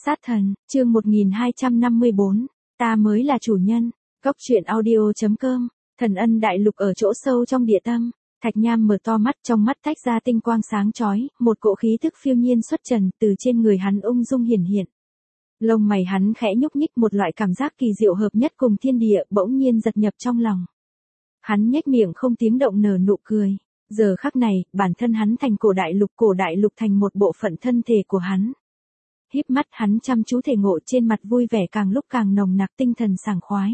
Sát thần, chương 1254, ta mới là chủ nhân. Góc truyện audio.com. Thần ân đại lục ở chỗ sâu trong địa tâm. Thạch Nham mở to mắt, trong mắt tách ra tinh quang sáng chói, một cỗ khí tức phiêu nhiên xuất trần từ trên người hắn ung dung hiển hiện. Lông mày hắn khẽ nhúc nhích, một loại cảm giác kỳ diệu hợp nhất cùng thiên địa bỗng nhiên giật nhập trong lòng. Hắn nhếch miệng không tiếng động nở nụ cười. Giờ khắc này, bản thân hắn thành cổ đại lục thành một bộ phận thân thể của hắn. Híp mắt hắn chăm chú thể ngộ, trên mặt vui vẻ càng lúc càng nồng nặc, tinh thần sảng khoái.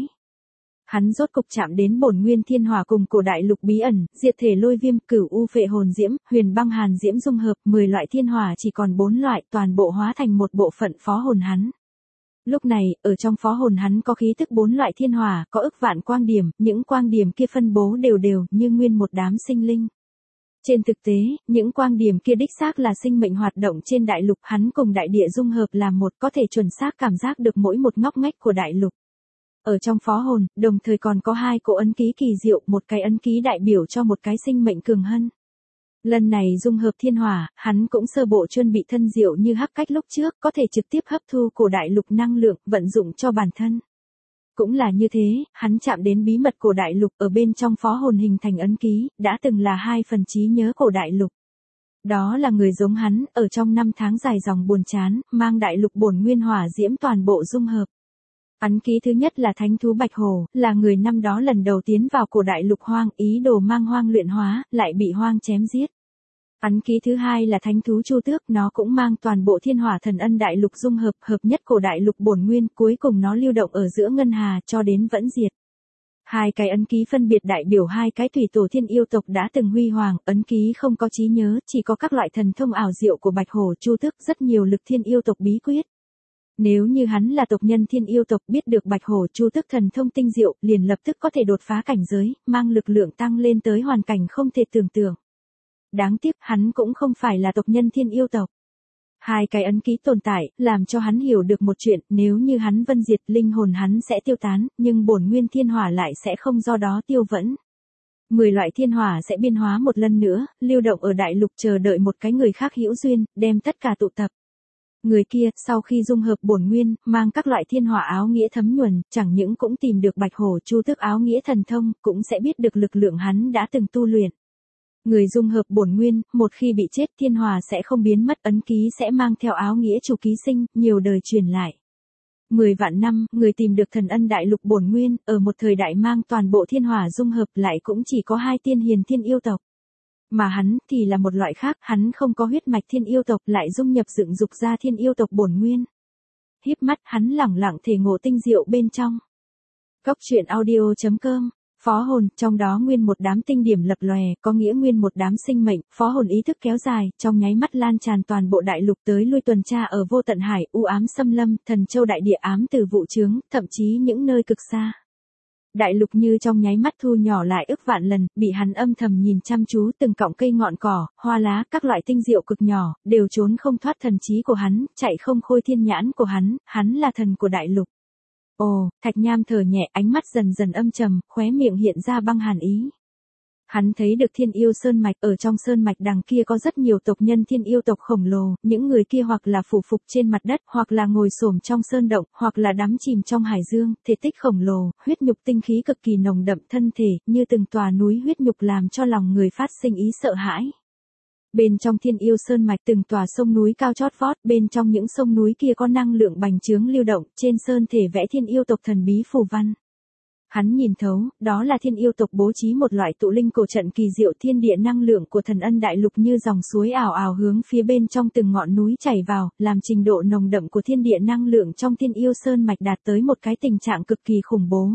Hắn rốt cục chạm đến bổn nguyên thiên hỏa cùng cổ đại lục bí ẩn, diệt thể lôi viêm, cửu u phệ hồn diễm, huyền băng hàn diễm dung hợp, 10 loại thiên hỏa chỉ còn 4 loại, toàn bộ hóa thành một bộ phận phó hồn hắn. Lúc này, ở trong phó hồn hắn có khí tức 4 loại thiên hỏa, có ức vạn quang điểm, những quang điểm kia phân bố đều đều như nguyên một đám sinh linh. Trên thực tế, những quang điểm kia đích xác là sinh mệnh hoạt động trên đại lục, hắn cùng đại địa dung hợp làm một, có thể chuẩn xác cảm giác được mỗi một ngóc ngách của đại lục. Ở trong phó hồn, đồng thời còn có 2 cỗ ấn ký kỳ diệu, một cái ấn ký đại biểu cho một cái sinh mệnh cường hân. Lần này dung hợp thiên hỏa, hắn cũng sơ bộ chuẩn bị thân diệu như hắc cách lúc trước, có thể trực tiếp hấp thu cổ đại lục năng lượng, vận dụng cho bản thân. Cũng là như thế, hắn chạm đến bí mật cổ đại lục, ở bên trong phó hồn hình thành ấn ký, đã từng là 2 phần trí nhớ cổ đại lục. Đó là người giống hắn, ở trong 5 tháng dài dòng buồn chán, mang đại lục bổn nguyên hỏa diễm toàn bộ dung hợp. Ấn ký thứ nhất là thánh thú Bạch Hổ, là người năm đó lần đầu tiến vào cổ đại lục hoang, ý đồ mang hoang luyện hóa, lại bị hoang chém giết. Ấn ký thứ hai là thánh thú Chu Tước, nó cũng mang toàn bộ thiên hỏa thần ân đại lục dung hợp, hợp nhất cổ đại lục bổn nguyên, cuối cùng nó lưu động ở giữa ngân hà cho đến vẫn diệt. 2 cái ấn ký phân biệt đại biểu 2 cái thủy tổ thiên yêu tộc đã từng huy hoàng, ấn ký không có trí nhớ, chỉ có các loại thần thông ảo diệu của Bạch Hổ Chu Tước, rất nhiều lực thiên yêu tộc bí quyết. Nếu như hắn là tộc nhân thiên yêu tộc, biết được Bạch Hổ Chu Tước thần thông tinh diệu, liền lập tức có thể đột phá cảnh giới, mang lực lượng tăng lên tới hoàn cảnh không thể tưởng tượng. Đáng tiếc hắn cũng không phải là tộc nhân thiên yêu tộc. 2 cái ấn ký tồn tại, làm cho hắn hiểu được một chuyện, nếu như hắn vân diệt, linh hồn hắn sẽ tiêu tán, nhưng bổn nguyên thiên hỏa lại sẽ không do đó tiêu vẫn. 10 loại thiên hỏa sẽ biên hóa một lần nữa, lưu động ở đại lục chờ đợi một cái người khác hữu duyên, đem tất cả tụ tập. Người kia, sau khi dung hợp bổn nguyên, mang các loại thiên hỏa áo nghĩa thấm nhuần, chẳng những cũng tìm được Bạch Hổ Chu Tước áo nghĩa thần thông, cũng sẽ biết được lực lượng hắn đã từng tu luyện. Người dung hợp bổn nguyên, một khi bị chết, thiên hỏa sẽ không biến mất, ấn ký sẽ mang theo áo nghĩa chủ ký sinh, nhiều đời truyền lại. 10 vạn năm, người tìm được thần ân đại lục bổn nguyên, ở một thời đại mang toàn bộ thiên hỏa dung hợp lại cũng chỉ có 2 tiên hiền thiên yêu tộc. Mà hắn thì là một loại khác, hắn không có huyết mạch thiên yêu tộc, lại dung nhập dựng dục ra thiên yêu tộc bổn nguyên. Híp mắt hắn lẳng lặng thể ngộ tinh diệu bên trong. Góc truyện audio.com. Phó hồn, trong đó nguyên một đám tinh điểm lập lòe, có nghĩa nguyên một đám sinh mệnh, phó hồn ý thức kéo dài, trong nháy mắt lan tràn toàn bộ đại lục, tới lui tuần tra ở vô tận hải, u ám xâm lâm, thần châu đại địa ám từ vụ chướng, thậm chí những nơi cực xa. Đại lục như trong nháy mắt thu nhỏ lại ức vạn lần, bị hắn âm thầm nhìn chăm chú, từng cọng cây ngọn cỏ, hoa lá, các loại tinh diệu cực nhỏ, đều trốn không thoát thần trí của hắn, chạy không khôi thiên nhãn của hắn là thần của đại lục. Ồ, Thạch Nham thở nhẹ, ánh mắt dần dần âm trầm, khóe miệng hiện ra băng hàn ý. Hắn thấy được thiên yêu sơn mạch, ở trong sơn mạch đằng kia có rất nhiều tộc nhân thiên yêu tộc khổng lồ, những người kia hoặc là phủ phục trên mặt đất, hoặc là ngồi xổm trong sơn động, hoặc là đắm chìm trong hải dương, thể tích khổng lồ, huyết nhục tinh khí cực kỳ nồng đậm, thân thể như từng tòa núi huyết nhục làm cho lòng người phát sinh ý sợ hãi. Bên trong thiên yêu sơn mạch từng tòa sông núi cao chót vót, bên trong những sông núi kia có năng lượng bành trướng lưu động, trên sơn thể vẽ thiên yêu tộc thần bí phù văn. Hắn nhìn thấu, đó là thiên yêu tộc bố trí một loại tụ linh cổ trận kỳ diệu, thiên địa năng lượng của thần ân đại lục như dòng suối ảo ảo hướng phía bên trong từng ngọn núi chảy vào, làm trình độ nồng đậm của thiên địa năng lượng trong thiên yêu sơn mạch đạt tới một cái tình trạng cực kỳ khủng bố.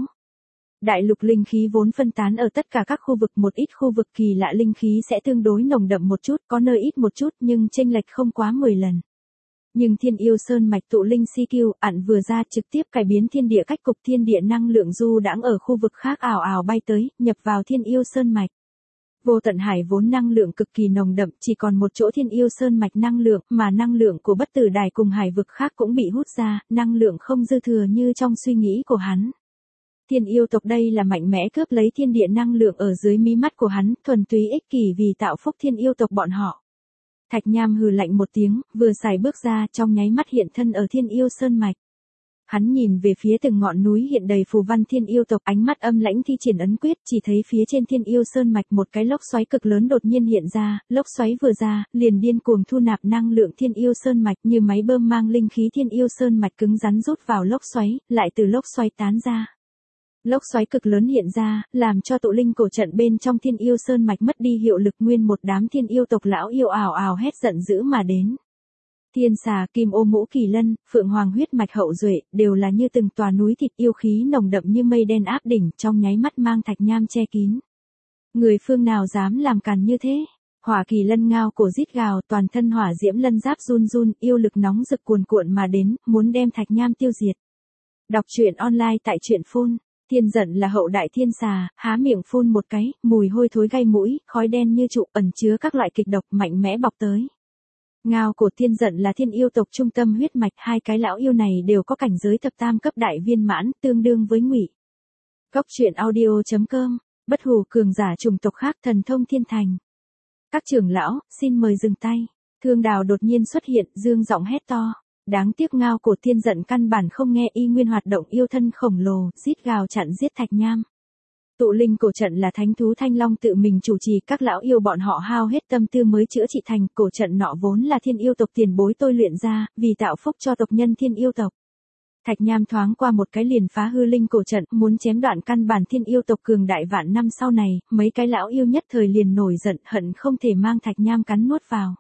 Đại lục linh khí vốn phân tán ở tất cả các khu vực, một ít khu vực kỳ lạ linh khí sẽ tương đối nồng đậm một chút, có nơi ít một chút nhưng chênh lệch không quá 10 lần. Nhưng thiên yêu sơn mạch tụ linh CQ ẩn vừa ra trực tiếp cải biến thiên địa cách cục, thiên địa năng lượng du đãng ở khu vực khác ảo ảo bay tới, nhập vào thiên yêu sơn mạch. Vô tận hải vốn năng lượng cực kỳ nồng đậm, chỉ còn một chỗ thiên yêu sơn mạch năng lượng, mà năng lượng của bất tử đài cùng hải vực khác cũng bị hút ra, năng lượng không dư thừa như trong suy nghĩ của hắn. Thiên yêu tộc đây là mạnh mẽ cướp lấy thiên địa năng lượng ở dưới mí mắt của hắn, thuần túy ích kỷ vì tạo phúc thiên yêu tộc bọn họ. Thạch Nham hừ lạnh một tiếng, vừa xài bước ra trong nháy mắt hiện thân ở Thiên Yêu Sơn Mạch. Hắn nhìn về phía từng ngọn núi hiện đầy phù văn thiên yêu tộc, ánh mắt âm lãnh thi triển ấn quyết, chỉ thấy phía trên Thiên Yêu Sơn Mạch một cái lốc xoáy cực lớn đột nhiên hiện ra, lốc xoáy vừa ra, liền điên cuồng thu nạp năng lượng Thiên Yêu Sơn Mạch, như máy bơm mang linh khí Thiên Yêu Sơn Mạch cứng rắn rút vào lốc xoáy, lại từ lốc xoáy tán ra. Lốc xoáy cực lớn hiện ra, làm cho tụ linh cổ trận bên trong Thiên Yêu Sơn Mạch mất đi hiệu lực, nguyên một đám thiên yêu tộc lão yêu ào ào hét giận dữ mà đến. Thiên xà, kim ô mũ kỳ lân, phượng hoàng huyết mạch hậu duệ, đều là như từng tòa núi thịt yêu khí nồng đậm như mây đen áp đỉnh, trong nháy mắt mang Thạch Nham che kín. Người phương nào dám làm càn như thế? Hỏa kỳ lân ngao cổ rít gào, toàn thân hỏa diễm lân giáp run run, yêu lực nóng rực cuồn cuộn mà đến, muốn đem Thạch Nham tiêu diệt. Đọc truyện online tại truyện phun. Thiên giận là hậu đại thiên xà, há miệng phun một cái, mùi hôi thối gây mũi, khói đen như trụ, ẩn chứa các loại kịch độc mạnh mẽ bọc tới. Ngao cổ thiên giận là thiên yêu tộc trung tâm huyết mạch, hai cái lão yêu này đều có cảnh giới thập tam cấp đại viên mãn, tương đương với Ngụy. Góc truyện audio.com, bất hủ cường giả chủng tộc khác thần thông thiên thành. Các trưởng lão, xin mời dừng tay. Thương Đào đột nhiên xuất hiện, dương giọng hét to. Đáng tiếc ngao cổ thiên giận căn bản không nghe, y nguyên hoạt động yêu thân khổng lồ, rít gào chặn giết Thạch Nham. Tụ linh cổ trận là thánh thú Thanh Long tự mình chủ trì, các lão yêu bọn họ hao hết tâm tư mới chữa trị thành, cổ trận nọ vốn là thiên yêu tộc tiền bối tôi luyện ra, vì tạo phúc cho tộc nhân thiên yêu tộc. Thạch Nham thoáng qua một cái liền phá hư linh cổ trận, muốn chém đoạn căn bản thiên yêu tộc cường đại vạn năm sau này, mấy cái lão yêu nhất thời liền nổi giận, hận không thể mang Thạch Nham cắn nuốt vào.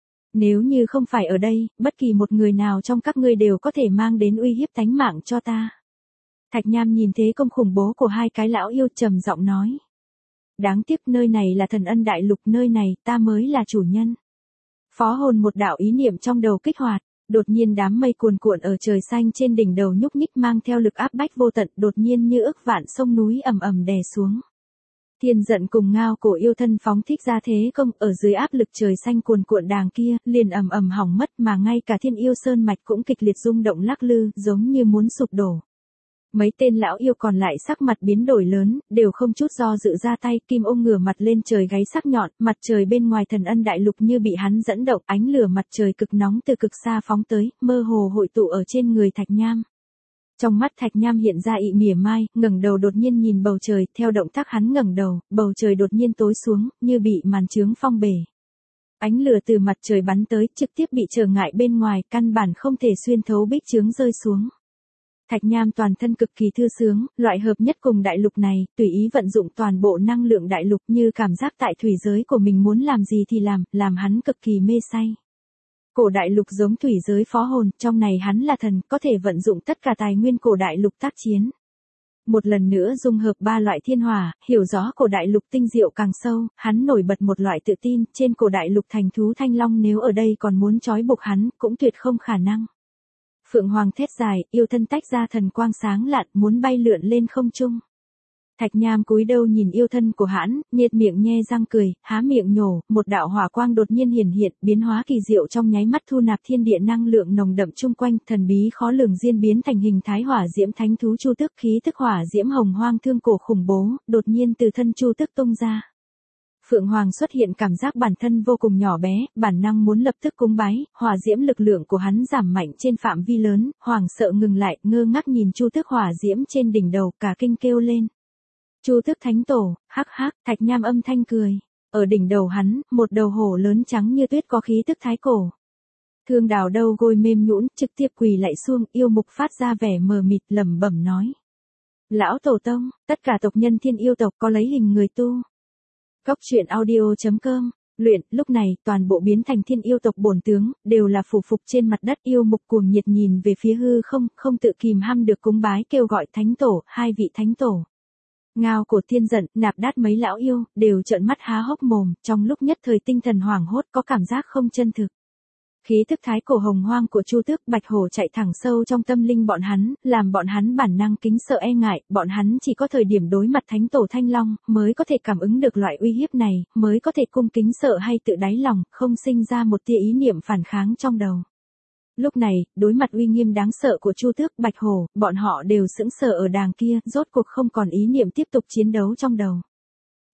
Nếu như không phải ở đây, bất kỳ một người nào trong các ngươi đều có thể mang đến uy hiếp tánh mạng cho ta. Thạch Nham nhìn thế công khủng bố của hai cái lão yêu, trầm giọng nói. Đáng tiếc nơi này là Thần Ân Đại Lục, nơi này ta mới là chủ nhân. Phó hồn một đạo ý niệm trong đầu kích hoạt, đột nhiên đám mây cuồn cuộn ở trời xanh trên đỉnh đầu nhúc nhích mang theo lực áp bách vô tận, đột nhiên như ức vạn sông núi ầm ầm đè xuống. Thiên giận cùng ngao cổ yêu thân phóng thích ra thế công, ở dưới áp lực trời xanh cuồn cuộn đàng kia, liền ầm ầm hỏng mất, mà ngay cả Thiên Yêu Sơn Mạch cũng kịch liệt rung động lắc lư, giống như muốn sụp đổ. Mấy tên lão yêu còn lại sắc mặt biến đổi lớn, đều không chút do dự ra tay, kim ô ngửa mặt lên trời gáy sắc nhọn, mặt trời bên ngoài Thần Ân Đại Lục như bị hắn dẫn động, ánh lửa mặt trời cực nóng từ cực xa phóng tới, mơ hồ hội tụ ở trên người Thạch Nham. Trong mắt Thạch Nham hiện ra ý mỉa mai, ngẩng đầu đột nhiên nhìn bầu trời, theo động tác hắn ngẩng đầu, bầu trời đột nhiên tối xuống, như bị màn chướng phong bể. Ánh lửa từ mặt trời bắn tới, trực tiếp bị trở ngại bên ngoài, căn bản không thể xuyên thấu bích chướng rơi xuống. Thạch Nham toàn thân cực kỳ thư sướng, loại hợp nhất cùng đại lục này, tùy ý vận dụng toàn bộ năng lượng đại lục, như cảm giác tại thủy giới của mình muốn làm gì thì làm hắn cực kỳ mê say. Cổ đại lục giống thủy giới phó hồn, trong này hắn là thần, có thể vận dụng tất cả tài nguyên cổ đại lục tác chiến. Một lần nữa dung hợp ba loại thiên hỏa, hiểu rõ cổ đại lục tinh diệu càng sâu, hắn nổi bật một loại tự tin, trên cổ đại lục thành thú Thanh Long nếu ở đây còn muốn trói buộc hắn, cũng tuyệt không khả năng. Phượng Hoàng thét dài, yêu thân tách ra thần quang sáng lạn, muốn bay lượn lên không trung. Thạch Nham cúi đầu nhìn yêu thân của hắn, nhếch miệng nhe răng cười, há miệng nhổ, một đạo hỏa quang đột nhiên hiển hiện, biến hóa kỳ diệu trong nháy mắt thu nạp thiên địa năng lượng nồng đậm chung quanh, thần bí khó lường diễn biến thành hình thái hỏa diễm thánh thú Chu Tước, khí tức hỏa diễm hồng hoang thương cổ khủng bố, đột nhiên từ thân Chu Tước tung ra. Phượng Hoàng xuất hiện cảm giác bản thân vô cùng nhỏ bé, bản năng muốn lập tức cúng bái, hỏa diễm lực lượng của hắn giảm mạnh trên phạm vi lớn, hoàng sợ ngừng lại, ngơ ngác nhìn Chu Tước hỏa diễm trên đỉnh đầu, cả kinh kêu lên. Chu Tước Thánh Tổ, hắc hắc, Thạch Nham âm thanh cười. Ở đỉnh đầu hắn, một đầu hổ lớn trắng như tuyết có khí tức thái cổ. Thương Đào đầu gối mềm nhũn, trực tiếp quỳ lạy xuống, yêu mục phát ra vẻ mờ mịt lẩm bẩm nói. Lão Tổ Tông, tất cả tộc nhân thiên yêu tộc có lấy hình người tu. Góc truyện audio.com, luyện, lúc này, toàn bộ biến thành thiên yêu tộc bổn tướng, đều là phủ phục trên mặt đất, yêu mục cuồng nhiệt nhìn về phía hư không, không tự kìm hăm được cúng bái kêu gọi Thánh Tổ, hai vị Thánh Tổ. Ngao cổ thiên giận, nạp đát mấy lão yêu, đều trợn mắt há hốc mồm, trong lúc nhất thời tinh thần hoảng hốt có cảm giác không chân thực. Khí thức thái cổ hồng hoang của Chu Tước Bạch Hổ chạy thẳng sâu trong tâm linh bọn hắn, làm bọn hắn bản năng kính sợ e ngại, bọn hắn chỉ có thời điểm đối mặt Thánh Tổ Thanh Long, mới có thể cảm ứng được loại uy hiếp này, mới có thể cung kính sợ hay tự đáy lòng, không sinh ra một tia ý niệm phản kháng trong đầu. Lúc này, đối mặt uy nghiêm đáng sợ của Chu Tước Bạch Hổ, bọn họ đều sững sờ ở đàng kia, rốt cuộc không còn ý niệm tiếp tục chiến đấu trong đầu.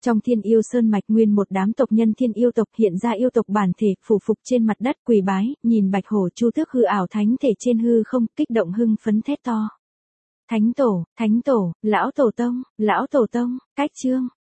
Trong Thiên Yêu Sơn mạch nguyên một đám tộc nhân Thiên Yêu tộc hiện ra yêu tộc bản thể, phủ phục trên mặt đất quỳ bái, nhìn Bạch Hổ Chu Tước hư ảo thánh thể trên hư không, kích động hưng phấn thét to. Thánh tổ, lão tổ tông, cách chương.